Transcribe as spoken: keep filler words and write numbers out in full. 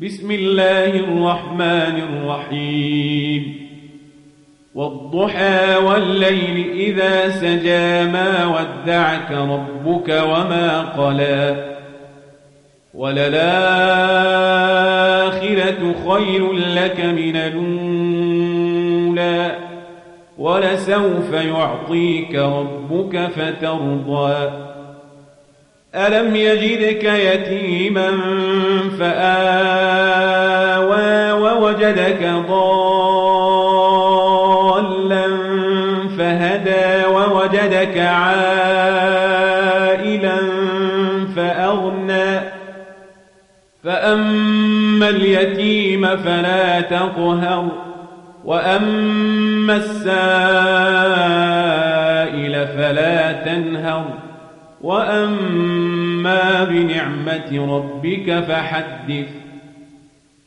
بسم الله الرحمن الرحيم والضحى والليل إذا سجى ما ودعك ربك وما قلى وللآخرة خير لك من الأولى ولسوف يعطيك ربك فترضى ألم يجدك يتيما فآوى ووجدك ضالا فهدى ووجدك عائلا فأغنى فأما اليتيم فلا تقهر وأما السائل فلا تنهر وأما بنعمة ربك فحدث